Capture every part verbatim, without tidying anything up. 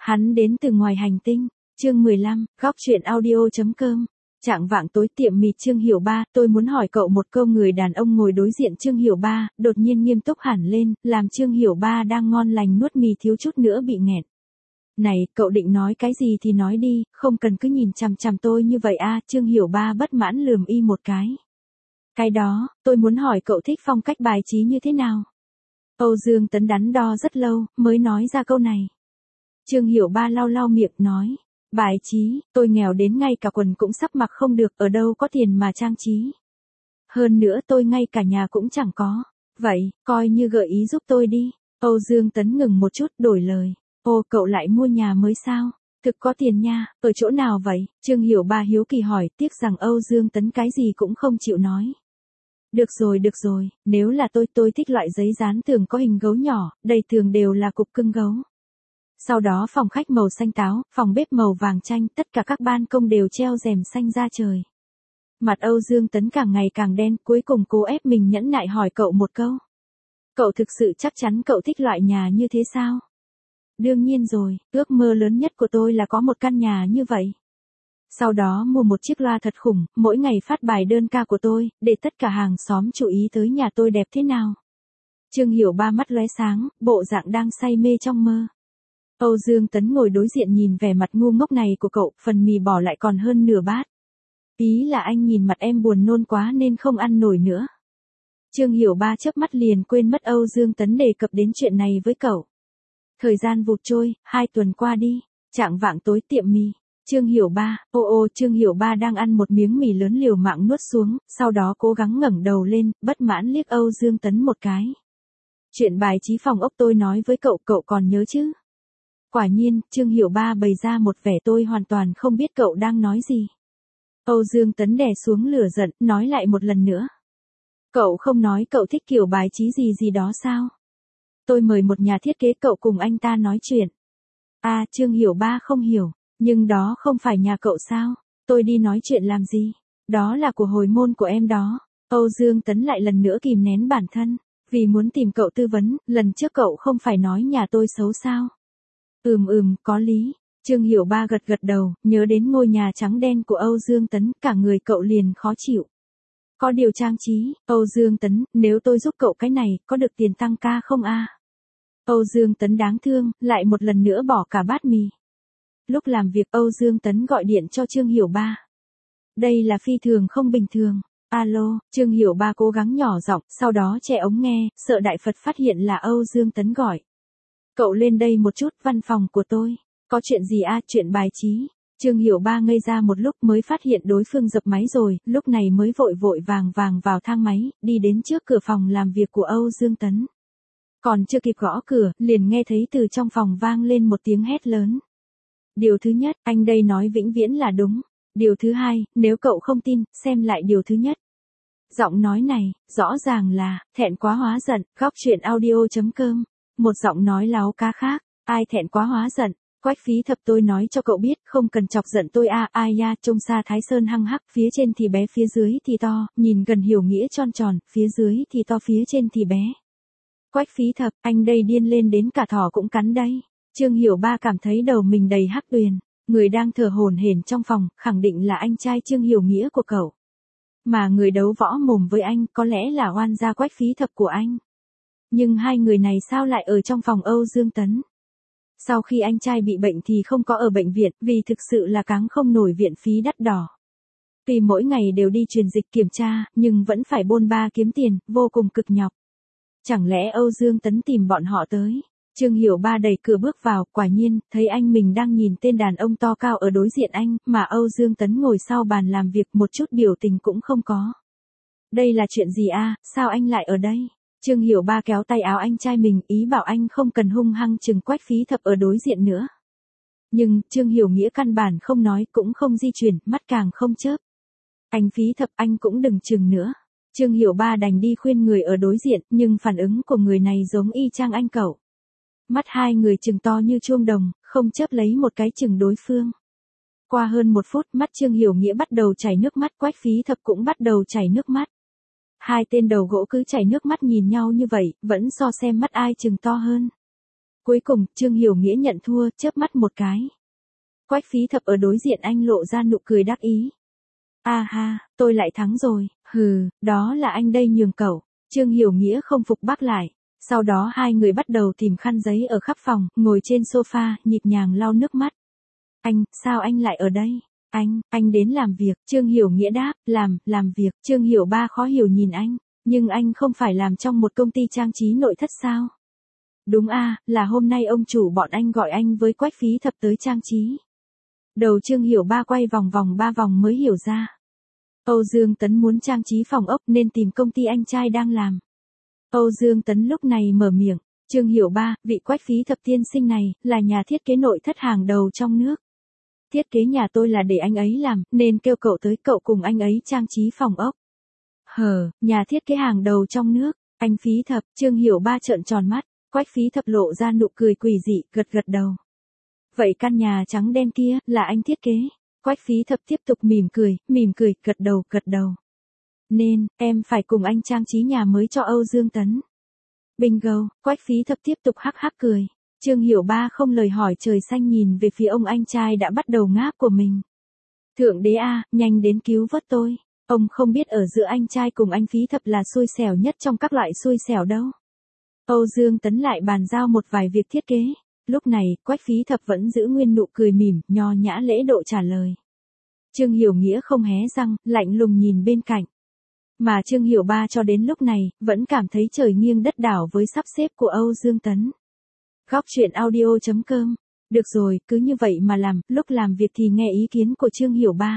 Hắn đến từ ngoài hành tinh. Chương mười lăm, góc truyện audio.com. Trạng vạng tối tiệm mì Trương Hiểu Ba, tôi muốn hỏi cậu một câu. Người đàn ông ngồi đối diện Trương Hiểu Ba, đột nhiên nghiêm túc hẳn lên, làm Trương Hiểu Ba đang ngon lành nuốt mì thiếu chút nữa bị nghẹn. Này, cậu định nói cái gì thì nói đi, không cần cứ nhìn chằm chằm tôi như vậy a. Trương Hiểu Ba bất mãn lườm y một cái. Cái đó, tôi muốn hỏi cậu thích phong cách bài trí như thế nào? Âu Dương Tấn đắn đo rất lâu, mới nói ra câu này. Trương Hiểu Ba lau lau miệng nói. Bài trí, tôi nghèo đến ngay cả quần cũng sắp mặc không được, ở đâu có tiền mà trang trí. Hơn nữa tôi ngay cả nhà cũng chẳng có. Vậy, coi như gợi ý giúp tôi đi. Âu Dương Tấn ngừng một chút đổi lời. Ô, cậu lại mua nhà mới sao? Thực có tiền nha, ở chỗ nào vậy? Trương Hiểu Ba hiếu kỳ hỏi, tiếc rằng Âu Dương Tấn cái gì cũng không chịu nói. Được rồi được rồi, nếu là tôi tôi thích loại giấy dán tường có hình gấu nhỏ, đầy tường đều là cục cưng gấu. Sau đó phòng khách màu xanh táo, phòng bếp màu vàng chanh, tất cả các ban công đều treo rèm xanh ra trời. Mặt Âu Dương Tấn càng ngày càng đen, cuối cùng cố ép mình nhẫn nại hỏi cậu một câu. Cậu thực sự chắc chắn cậu thích loại nhà như thế sao? Đương nhiên rồi, ước mơ lớn nhất của tôi là có một căn nhà như vậy. Sau đó mua một chiếc loa thật khủng, mỗi ngày phát bài đơn ca của tôi, để tất cả hàng xóm chú ý tới nhà tôi đẹp thế nào. Trương Hiểu Ba mắt lóe sáng, bộ dạng đang say mê trong mơ. Âu Dương Tấn ngồi đối diện nhìn vẻ mặt ngu ngốc này của cậu, phần mì bỏ lại còn hơn nửa bát. Ý là anh nhìn mặt em buồn nôn quá nên không ăn nổi nữa. Trương Hiểu Ba chớp mắt liền quên mất Âu Dương Tấn đề cập đến chuyện này với cậu. Thời gian vụt trôi, hai tuần qua đi, trạng vạng tối tiệm mì. Trương Hiểu Ba, ô ô Trương Hiểu Ba đang ăn một miếng mì lớn liều mạng nuốt xuống, sau đó cố gắng ngẩng đầu lên, bất mãn liếc Âu Dương Tấn một cái. Chuyện bài trí phòng ốc tôi nói với cậu, cậu còn nhớ chứ? Quả nhiên, Trương Hiểu Ba bày ra một vẻ tôi hoàn toàn không biết cậu đang nói gì. Âu Dương Tấn đè xuống lửa giận, nói lại một lần nữa. Cậu không nói cậu thích kiểu bài trí gì gì đó sao? Tôi mời một nhà thiết kế cậu cùng anh ta nói chuyện. À, Trương Hiểu Ba không hiểu, nhưng đó không phải nhà cậu sao? Tôi đi nói chuyện làm gì? Đó là của hồi môn của em đó. Âu Dương Tấn lại lần nữa kìm nén bản thân, vì muốn tìm cậu tư vấn, lần trước cậu không phải nói nhà tôi xấu sao? Ừm ừm, có lý. Trương Hiểu Ba gật gật đầu, nhớ đến ngôi nhà trắng đen của Âu Dương Tấn, cả người cậu liền khó chịu. Có điều trang trí, Âu Dương Tấn, nếu tôi giúp cậu cái này, có được tiền tăng ca không a? Âu Dương Tấn đáng thương, lại một lần nữa bỏ cả bát mì. Lúc làm việc Âu Dương Tấn gọi điện cho Trương Hiểu Ba. Đây là phi thường không bình thường. Alo, Trương Hiểu Ba cố gắng nhỏ giọng, sau đó che ống nghe, sợ Đại Phật phát hiện là Âu Dương Tấn gọi. Cậu lên đây một chút, văn phòng của tôi. Có chuyện gì a? Chuyện bài trí. Trương Hiểu Ba ngây ra một lúc mới phát hiện đối phương dập máy rồi, lúc này mới vội vội vàng vàng vào thang máy, đi đến trước cửa phòng làm việc của Âu Dương Tấn. Còn chưa kịp gõ cửa, liền nghe thấy từ trong phòng vang lên một tiếng hét lớn. Điều thứ nhất, anh đây nói vĩnh viễn là đúng. Điều thứ hai, nếu cậu không tin, xem lại điều thứ nhất. Giọng nói này, rõ ràng là, thẹn quá hóa giận, góc truyện audio.com. Một giọng nói láo cá khác, ai thẹn quá hóa giận. Quách Phí Thập, tôi nói cho cậu biết, không cần chọc giận tôi a. À, ai ya, trông xa Thái Sơn hăng hắc, phía trên thì bé phía dưới thì to, nhìn gần hiểu nghĩa tròn tròn, phía dưới thì to phía trên thì bé. Quách Phí Thập, anh đây điên lên đến cả thỏ cũng cắn đây. Trương Hiểu Ba cảm thấy đầu mình đầy hắc tuyền, người đang thở hổn hển trong phòng, khẳng định là anh trai Trương Hiểu Nghĩa của cậu. Mà người đấu võ mồm với anh, có lẽ là oan gia Quách Phí Thập của anh. Nhưng hai người này sao lại ở trong phòng Âu Dương Tấn? Sau khi anh trai bị bệnh thì không có ở bệnh viện, vì thực sự là cáng không nổi viện phí đắt đỏ. Tuy mỗi ngày đều đi truyền dịch kiểm tra, nhưng vẫn phải bôn ba kiếm tiền, vô cùng cực nhọc. Chẳng lẽ Âu Dương Tấn tìm bọn họ tới? Trương Hiểu Ba đẩy cửa bước vào, quả nhiên, thấy anh mình đang nhìn tên đàn ông to cao ở đối diện anh, mà Âu Dương Tấn ngồi sau bàn làm việc một chút biểu tình cũng không có. Đây là chuyện gì a? Sao anh lại ở đây? Trương Hiểu Ba kéo tay áo anh trai mình, ý bảo anh không cần hung hăng chừng Quách Phí Thập ở đối diện nữa. Nhưng, Trương Hiểu Nghĩa căn bản không nói, cũng không di chuyển, mắt càng không chớp. Anh Phí Thập, anh cũng đừng chừng nữa. Trương Hiểu Ba đành đi khuyên người ở đối diện, nhưng phản ứng của người này giống y chang anh cậu. Mắt hai người trừng to như chuông đồng, không chớp lấy một cái chừng đối phương. Qua hơn một phút, mắt Trương Hiểu Nghĩa bắt đầu chảy nước mắt, Quách Phí Thập cũng bắt đầu chảy nước mắt. Hai tên đầu gỗ cứ chảy nước mắt nhìn nhau như vậy, vẫn so xem mắt ai chừng to hơn. Cuối cùng, Trương Hiểu Nghĩa nhận thua, chớp mắt một cái. Quách Phí Thập ở đối diện anh lộ ra nụ cười đắc ý. A ha, tôi lại thắng rồi, hừ, đó là anh đây nhường cậu. Trương Hiểu Nghĩa không phục bác lại. Sau đó hai người bắt đầu tìm khăn giấy ở khắp phòng, ngồi trên sofa, nhịp nhàng lau nước mắt. Anh, sao anh lại ở đây? Anh, anh đến làm việc. Trương Hiểu Nghĩa đáp, làm, làm việc. Trương Hiểu Ba khó hiểu nhìn anh. Nhưng anh không phải làm trong một công ty trang trí nội thất sao? Đúng a, là hôm nay ông chủ bọn anh gọi anh với Quách Phí Thập tới trang trí. Đầu Trương Hiểu Ba quay vòng vòng ba vòng mới hiểu ra. Âu Dương Tấn muốn trang trí phòng ốc nên tìm công ty anh trai đang làm. Âu Dương Tấn lúc này mở miệng, Trương Hiểu Ba, vị Quách Phí Thập tiên sinh này, là nhà thiết kế nội thất hàng đầu trong nước. Thiết kế nhà tôi là để anh ấy làm, nên kêu cậu tới cậu cùng anh ấy trang trí phòng ốc. Hờ, nhà thiết kế hàng đầu trong nước, anh Phí Thập, Trương Hiểu Ba trợn tròn mắt, Quách Phí Thập lộ ra nụ cười quỷ dị, gật gật đầu. Vậy căn nhà trắng đen kia, là anh thiết kế. Quách Phí Thập tiếp tục mỉm cười, mỉm cười, gật đầu, gật đầu. Nên, em phải cùng anh trang trí nhà mới cho Âu Dương Tấn. Bingo, Quách Phí Thập tiếp tục hắc hắc cười. Trương Hiểu Ba không lời hỏi trời xanh nhìn về phía ông anh trai đã bắt đầu ngáp của mình. Thượng đế a, nhanh đến cứu vớt tôi. Ông không biết ở giữa anh trai cùng anh Phí Thập là xui xẻo nhất trong các loại xui xẻo đâu. Âu Dương Tấn lại bàn giao một vài việc thiết kế. Lúc này, Quách Phí Thập vẫn giữ nguyên nụ cười mỉm, nho nhã lễ độ trả lời. Trương Hiểu Nghĩa không hé răng, lạnh lùng nhìn bên cạnh. Mà Trương Hiểu Ba cho đến lúc này, vẫn cảm thấy trời nghiêng đất đảo với sắp xếp của Âu Dương Tấn. Góc truyện audio chấm com. Được rồi, cứ như vậy mà làm, lúc làm việc thì nghe ý kiến của Trương Hiểu Ba.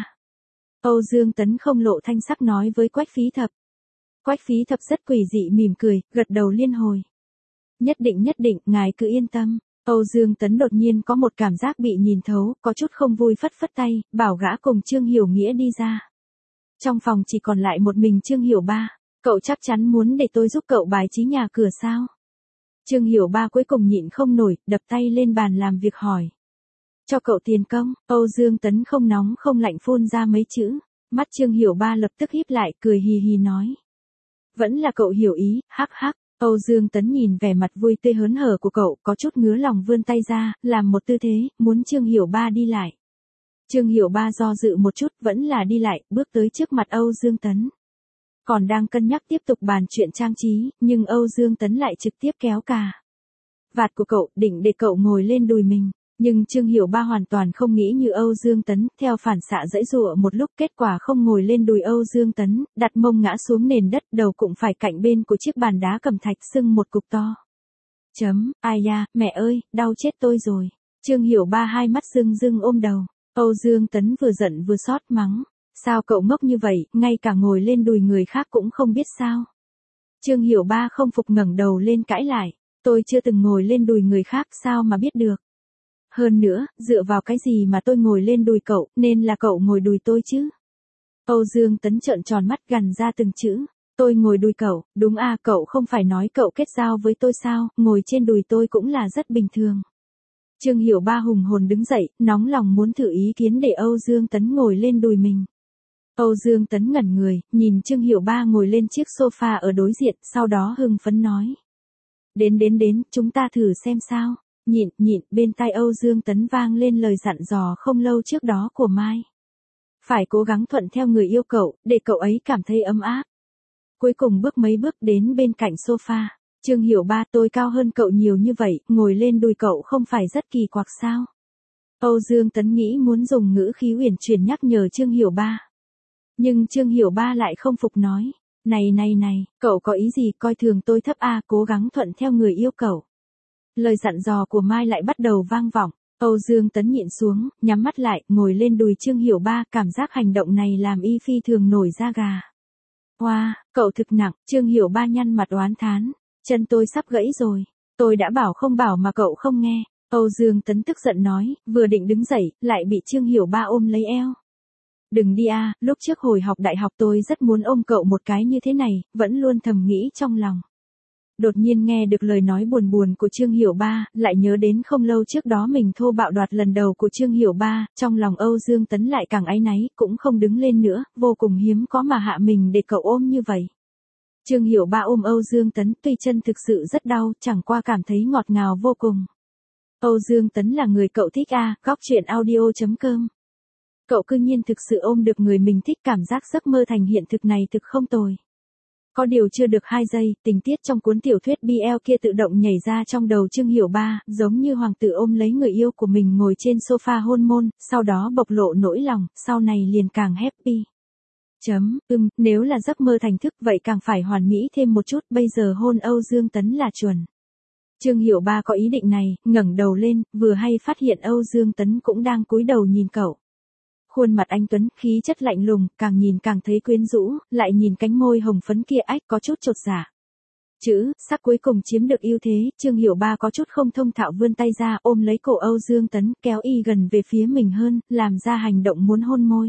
Âu Dương Tấn không lộ thanh sắc nói với Quách Phí Thập. Quách Phí Thập rất quỷ dị mỉm cười, gật đầu liên hồi. Nhất định nhất định, ngài cứ yên tâm. Âu Dương Tấn đột nhiên có một cảm giác bị nhìn thấu, có chút không vui phất phất tay, bảo gã cùng Trương Hiểu Nghĩa đi ra. Trong phòng chỉ còn lại một mình Trương Hiểu Ba. Cậu chắc chắn muốn để tôi giúp cậu bài trí nhà cửa sao? Trương Hiểu Ba cuối cùng nhịn không nổi, đập tay lên bàn làm việc hỏi. Cho cậu tiền công. Âu Dương Tấn không nóng không lạnh phun ra mấy chữ. Mắt Trương Hiểu Ba lập tức híp lại, cười hì hì nói. Vẫn là cậu hiểu ý, hắc hắc. Âu Dương Tấn nhìn vẻ mặt vui tươi hớn hở của cậu, có chút ngứa lòng vươn tay ra, làm một tư thế, muốn Trương Hiểu Ba đi lại. Trương Hiểu Ba do dự một chút, vẫn là đi lại, bước tới trước mặt Âu Dương Tấn. Còn đang cân nhắc tiếp tục bàn chuyện trang trí, nhưng Âu Dương Tấn lại trực tiếp kéo cà vạt của cậu, định để cậu ngồi lên đùi mình. Nhưng Trương Hiểu Ba hoàn toàn không nghĩ như Âu Dương Tấn, theo phản xạ giãy giụa một lúc, kết quả không ngồi lên đùi Âu Dương Tấn, đặt mông ngã xuống nền đất, đầu cũng phải cạnh bên của chiếc bàn đá cẩm thạch sưng một cục to. Chấm, ai da, mẹ ơi, đau chết tôi rồi. Trương Hiểu Ba hai mắt rưng rưng ôm đầu. Âu Dương Tấn vừa giận vừa xót mắng. Sao cậu ngốc như vậy, ngay cả ngồi lên đùi người khác cũng không biết sao? Trương Hiểu Ba không phục ngẩng đầu lên cãi lại. Tôi chưa từng ngồi lên đùi người khác, sao mà biết được? Hơn nữa, dựa vào cái gì mà tôi ngồi lên đùi cậu, nên là cậu ngồi đùi tôi chứ? Âu Dương Tấn trợn tròn mắt gằn ra từng chữ. Tôi ngồi đùi cậu, đúng à, cậu không phải nói cậu kết giao với tôi sao, ngồi trên đùi tôi cũng là rất bình thường. Trương Hiểu Ba hùng hồn đứng dậy, nóng lòng muốn thử ý kiến để Âu Dương Tấn ngồi lên đùi mình. Âu Dương Tấn ngẩn người, nhìn Trương Hiểu Ba ngồi lên chiếc sofa ở đối diện, sau đó hưng phấn nói. Đến đến đến, chúng ta thử xem sao. Nhịn, nhịn, bên tai Âu Dương Tấn vang lên lời dặn dò không lâu trước đó của Mai. Phải cố gắng thuận theo người yêu cậu, để cậu ấy cảm thấy ấm áp. Cuối cùng bước mấy bước đến bên cạnh sofa. Trương Hiểu Ba, tôi cao hơn cậu nhiều như vậy, ngồi lên đùi cậu không phải rất kỳ quặc sao? Âu Dương Tấn nghĩ muốn dùng ngữ khí uyển chuyển nhắc nhở Trương Hiểu Ba. Nhưng Trương Hiểu Ba lại không phục nói. Này này này, cậu có ý gì coi thường tôi thấp à, cố gắng thuận theo người yêu cậu. Lời dặn dò của Mai lại bắt đầu vang vọng. Âu Dương Tấn nhịn xuống, nhắm mắt lại, ngồi lên đùi Trương Hiểu Ba, cảm giác hành động này làm y phi thường nổi da gà. Wow, cậu thực nặng, Trương Hiểu Ba nhăn mặt oán thán. Chân tôi sắp gãy rồi. Tôi đã bảo không bảo mà cậu không nghe. Âu Dương Tấn tức giận nói, vừa định đứng dậy, lại bị Trương Hiểu Ba ôm lấy eo. Đừng đi à, lúc trước hồi học đại học tôi rất muốn ôm cậu một cái như thế này, vẫn luôn thầm nghĩ trong lòng. Đột nhiên nghe được lời nói buồn buồn của Trương Hiểu Ba, lại nhớ đến không lâu trước đó mình thô bạo đoạt lần đầu của Trương Hiểu Ba, trong lòng Âu Dương Tấn lại càng áy náy, cũng không đứng lên nữa, vô cùng hiếm có mà hạ mình để cậu ôm như vậy. Trương Hiểu Ba ôm Âu Dương Tấn, tuy chân thực sự rất đau, chẳng qua cảm thấy ngọt ngào vô cùng. Âu Dương Tấn là người cậu thích à, góc chuyện audio chấm com. Cậu cư nhiên thực sự ôm được người mình thích, cảm giác giấc mơ thành hiện thực này thực không tồi. Có điều chưa được hai giây, tình tiết trong cuốn tiểu thuyết bê lờ kia tự động nhảy ra trong đầu Trương Hiểu Ba, giống như hoàng tử ôm lấy người yêu của mình ngồi trên sofa hôn môn, sau đó bộc lộ nỗi lòng, sau này liền càng happy. Chấm, ừm, nếu là giấc mơ thành thức vậy càng phải hoàn mỹ thêm một chút, bây giờ hôn Âu Dương Tấn là chuẩn. Trương Hiểu Ba có ý định này, ngẩng đầu lên, vừa hay phát hiện Âu Dương Tấn cũng đang cúi đầu nhìn cậu. Khuôn mặt anh Tuấn, khí chất lạnh lùng, càng nhìn càng thấy quyến rũ, lại nhìn cánh môi hồng phấn kia ách có chút chột dạ. Chữ, sắc cuối cùng chiếm được ưu thế, Trương Hiểu Ba có chút không thông thạo vươn tay ra ôm lấy cổ Âu Dương Tấn, kéo y gần về phía mình hơn, làm ra hành động muốn hôn môi.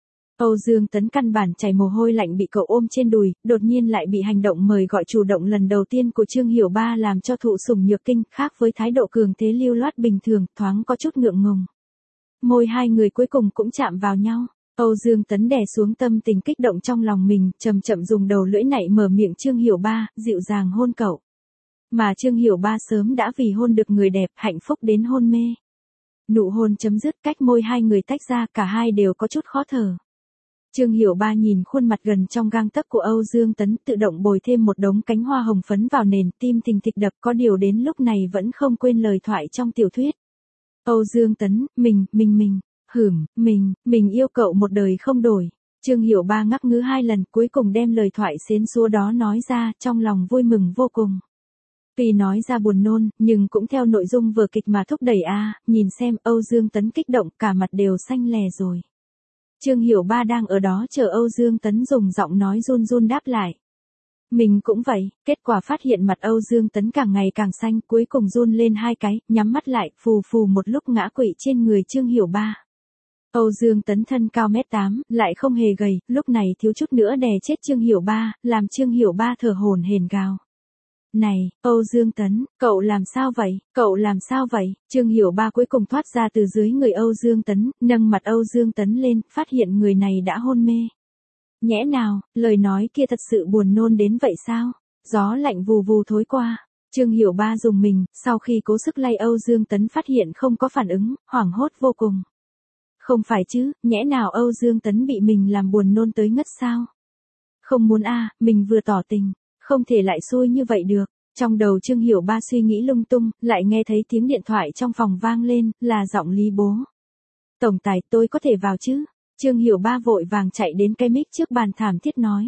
Âu Dương Tấn căn bản chảy mồ hôi lạnh bị cậu ôm trên đùi, đột nhiên lại bị hành động mời gọi chủ động lần đầu tiên của Trương Hiểu Ba làm cho thụ sủng nhược kinh, khác với thái độ cường thế lưu loát bình thường, thoáng có chút ngượng ngùng. Môi hai người cuối cùng cũng chạm vào nhau. Âu Dương Tấn đè xuống tâm tình kích động trong lòng mình, chậm chậm dùng đầu lưỡi nạy mở miệng Trương Hiểu Ba, dịu dàng hôn cậu. Mà Trương Hiểu Ba sớm đã vì hôn được người đẹp, hạnh phúc đến hôn mê. Nụ hôn chấm dứt, cách môi hai người tách ra, cả hai đều có chút khó thở. Trương Hiểu Ba nhìn khuôn mặt gần trong gang tấc của Âu Dương Tấn, tự động bồi thêm một đống cánh hoa hồng phấn vào nền, tim thình thịch đập, có điều đến lúc này vẫn không quên lời thoại trong tiểu thuyết. Âu Dương Tấn, mình, mình mình, hửm, mình, mình yêu cậu một đời không đổi. Trương Hiểu Ba ngắc ngứ hai lần, cuối cùng đem lời thoại xến xúa đó nói ra, trong lòng vui mừng vô cùng. Tuy nói ra buồn nôn, nhưng cũng theo nội dung vở kịch mà thúc đẩy a, nhìn xem Âu Dương Tấn kích động, cả mặt đều xanh lè rồi. Trương Hiểu Ba đang ở đó chờ Âu Dương Tấn dùng giọng nói run run đáp lại. Mình cũng vậy, kết quả phát hiện mặt Âu Dương Tấn càng ngày càng xanh, cuối cùng run lên hai cái, nhắm mắt lại, phù phù một lúc ngã quỵ trên người Trương Hiểu Ba. Âu Dương Tấn thân cao mét tám, lại không hề gầy, lúc này thiếu chút nữa đè chết Trương Hiểu Ba, làm Trương Hiểu Ba thở hổn hển gào. Này, Âu Dương Tấn, cậu làm sao vậy, cậu làm sao vậy? Trương Hiểu Ba cuối cùng thoát ra từ dưới người Âu Dương Tấn, nâng mặt Âu Dương Tấn lên, phát hiện người này đã hôn mê. Nhẽ nào, lời nói kia thật sự buồn nôn đến vậy sao? Gió lạnh vù vù thối qua. Trương Hiểu Ba dùng mình, sau khi cố sức lay Âu Dương Tấn phát hiện không có phản ứng, hoảng hốt vô cùng. Không phải chứ, nhẽ nào Âu Dương Tấn bị mình làm buồn nôn tới ngất sao? Không muốn a, mình vừa tỏ tình, không thể lại xui như vậy được. Trong đầu Trương Hiểu Ba suy nghĩ lung tung, lại nghe thấy tiếng điện thoại trong phòng vang lên, là giọng Lý Bố. Tổng tài, tôi có thể vào chứ? Trương Hiểu Ba vội vàng chạy đến cái mic trước bàn thảm thiết nói.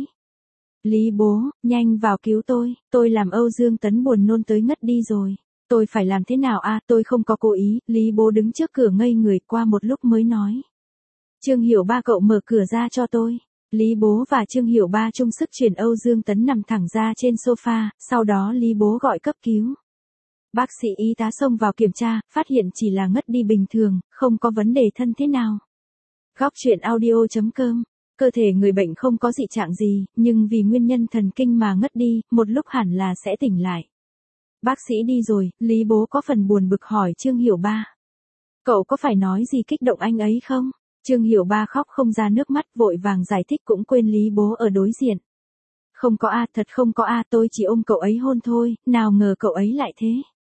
Lý Bố, nhanh vào cứu tôi, tôi làm Âu Dương Tấn buồn nôn tới ngất đi rồi. Tôi phải làm thế nào a? Tôi không có cố ý. Lý Bố đứng trước cửa ngây người, qua một lúc mới nói. Trương Hiểu Ba, cậu mở cửa ra cho tôi. Lý Bố và Trương Hiểu Ba chung sức chuyển Âu Dương Tấn nằm thẳng ra trên sofa, sau đó Lý Bố gọi cấp cứu. Bác sĩ y tá xông vào kiểm tra, phát hiện chỉ là ngất đi bình thường, không có vấn đề thân thế nào. Góc chuyện audio chấm com. Cơ thể người bệnh không có dị trạng gì, nhưng vì nguyên nhân thần kinh mà ngất đi, một lúc hẳn là sẽ tỉnh lại. Bác sĩ đi rồi, Lý Bố có phần buồn bực hỏi Trương Hiểu Ba. Cậu có phải nói gì kích động anh ấy không? Trương Hiểu Ba khóc không ra nước mắt, vội vàng giải thích cũng quên Lý Bố ở đối diện. Không có a, thật không có a, tôi chỉ ôm cậu ấy hôn thôi, nào ngờ cậu ấy lại thế.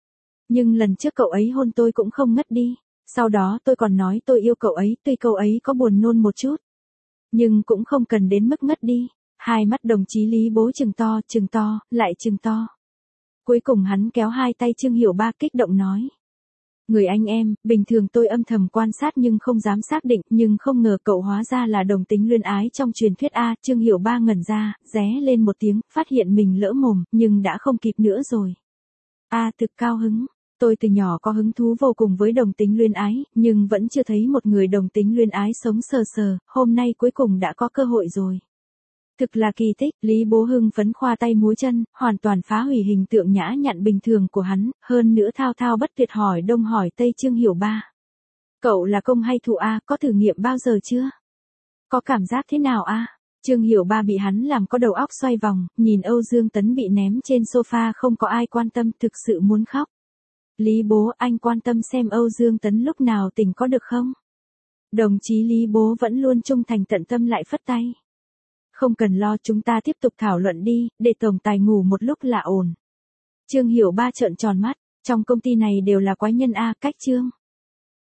Nhưng lần trước cậu ấy hôn tôi cũng không ngất đi. Sau đó tôi còn nói tôi yêu cậu ấy, tuy cậu ấy có buồn nôn một chút. Nhưng cũng không cần đến mức ngất đi. Hai mắt đồng chí Lý Bố trừng to, trừng to, lại trừng to. Cuối cùng hắn kéo hai tay Trương Hiểu Ba kích động nói. Người anh em, bình thường tôi âm thầm quan sát nhưng không dám xác định, nhưng không ngờ cậu hóa ra là đồng tính luyến ái trong truyền thuyết a. Trương Hiểu Ba ngẩn ra, ré lên một tiếng, phát hiện mình lỡ mồm, nhưng đã không kịp nữa rồi. A, thực cao hứng. Tôi từ nhỏ có hứng thú vô cùng với đồng tính luyến ái, nhưng vẫn chưa thấy một người đồng tính luyến ái sống sờ sờ, hôm nay cuối cùng đã có cơ hội rồi. Thực là kỳ tích, Lý Bố hưng phấn khoa tay múa chân, hoàn toàn phá hủy hình tượng nhã nhặn bình thường của hắn, hơn nữa thao thao bất tuyệt hỏi đông hỏi tây Trương Hiểu Ba. Cậu là công hay thụ a, có thử nghiệm bao giờ chưa? Có cảm giác thế nào a? Trương Hiểu Ba bị hắn làm có đầu óc xoay vòng, nhìn Âu Dương Tấn bị ném trên sofa không có ai quan tâm, thực sự muốn khóc. Lý Bố, anh quan tâm xem Âu Dương Tấn lúc nào tỉnh có được không? Đồng chí Lý Bố vẫn luôn trung thành tận tâm lại phất tay. Không cần lo, chúng ta tiếp tục thảo luận đi, để tổng tài ngủ một lúc là ổn. Trương Hiểu Ba trợn tròn mắt, Trong công ty này đều là quái nhân a, cách Trương.